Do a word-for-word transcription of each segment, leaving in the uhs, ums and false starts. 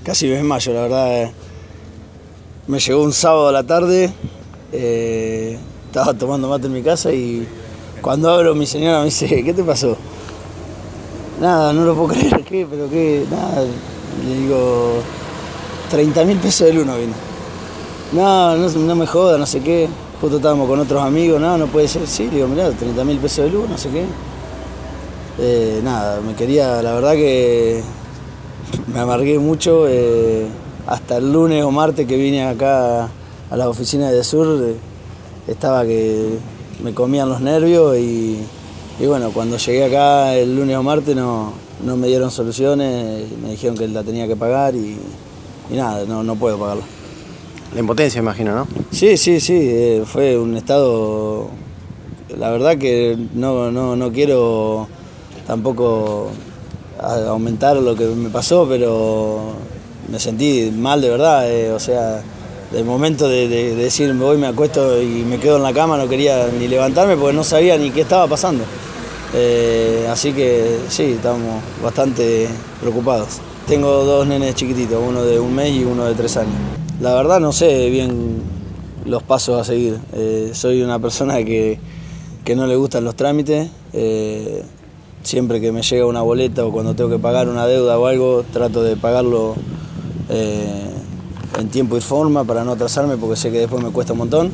casi me desmayo, la verdad. Eh. Me llegó un sábado a la tarde, eh, estaba tomando mate en mi casa y cuando abro mi señora me dice, ¿qué te pasó? Nada, no lo puedo creer, ¿qué? Pero qué, nada, le digo, treinta mil pesos de luna vino. No, no, no me joda, no sé qué, justo estábamos con otros amigos, no, no puede ser, sí, le digo, mirá, treinta mil pesos de luz, no sé qué. Eh, nada, me quería, la verdad que me amargué mucho, eh, hasta el lunes o martes que vine acá a las oficinas de Sur, eh, estaba que me comían los nervios y, y bueno, cuando llegué acá el lunes o martes no, no me dieron soluciones, me dijeron que la tenía que pagar y, y nada, no, no puedo pagarla. La impotencia, imagino, ¿no? Sí, sí, sí, eh, fue un estado, la verdad que no, no, no quiero tampoco aumentar lo que me pasó, pero me sentí mal de verdad, eh, o sea, del momento de, de, de decir me voy, me acuesto y me quedo en la cama, no quería ni levantarme porque no sabía ni qué estaba pasando. Eh, así que sí, estamos bastante preocupados. Tengo dos nenes chiquititos, uno de un mes y uno de tres años. La verdad no sé bien los pasos a seguir. Eh, soy una persona que, que no le gustan los trámites. Eh, siempre que me llega una boleta o cuando tengo que pagar una deuda o algo, trato de pagarlo eh, en tiempo y forma para no atrasarme porque sé que después me cuesta un montón.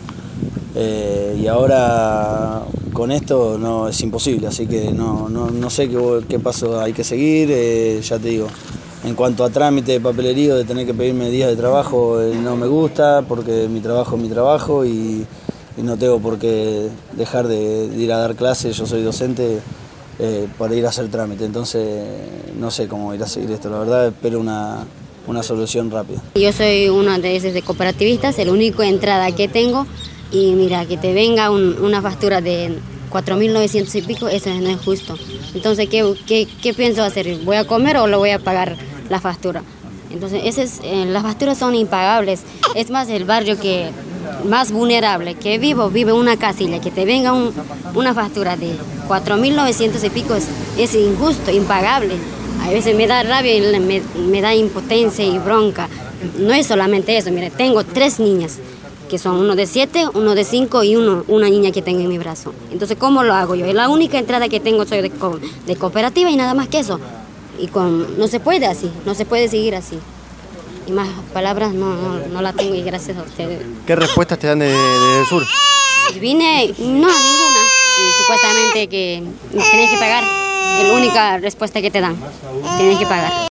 Eh, y ahora con esto no es imposible, así que no, no, no sé qué, qué paso hay que seguir. Eh, ya te digo, en cuanto a trámite de papelería, de tener que pedirme días de trabajo, eh, no me gusta porque mi trabajo es mi trabajo y, y no tengo por qué dejar de, de ir a dar clases. Yo soy docente eh, para ir a hacer trámite, entonces no sé cómo ir a seguir esto. La verdad espero una, una solución rápida. Yo soy uno de esos de cooperativistas, el único entrada que tengo. Y mira, que te venga un, una factura de cuatro mil novecientos y pico, eso no es justo. Entonces, ¿qué, qué, qué pienso hacer? ¿Voy a comer o lo voy a pagar la factura? Entonces, ese es, eh, las facturas son impagables. Es más, el barrio que más vulnerable que vivo, vive una casilla, que te venga un, una factura de cuatro mil novecientos y pico, es, es injusto, impagable. A veces me da rabia y me, me da impotencia y bronca. No es solamente eso, mire, tengo tres niñas, que son uno de siete, uno de cinco y uno, una niña que tengo en mi brazo. Entonces, ¿cómo lo hago yo? Es la única entrada que tengo, soy de, co de cooperativa y nada más que eso. Y con, no se puede así, no se puede seguir así. Y más palabras no, no, no la tengo y gracias a ustedes. ¿Qué respuestas te dan desde de, de Sur? Vine, no, ninguna. Y supuestamente que tienes que pagar, es la única respuesta que te dan, tienes que pagar.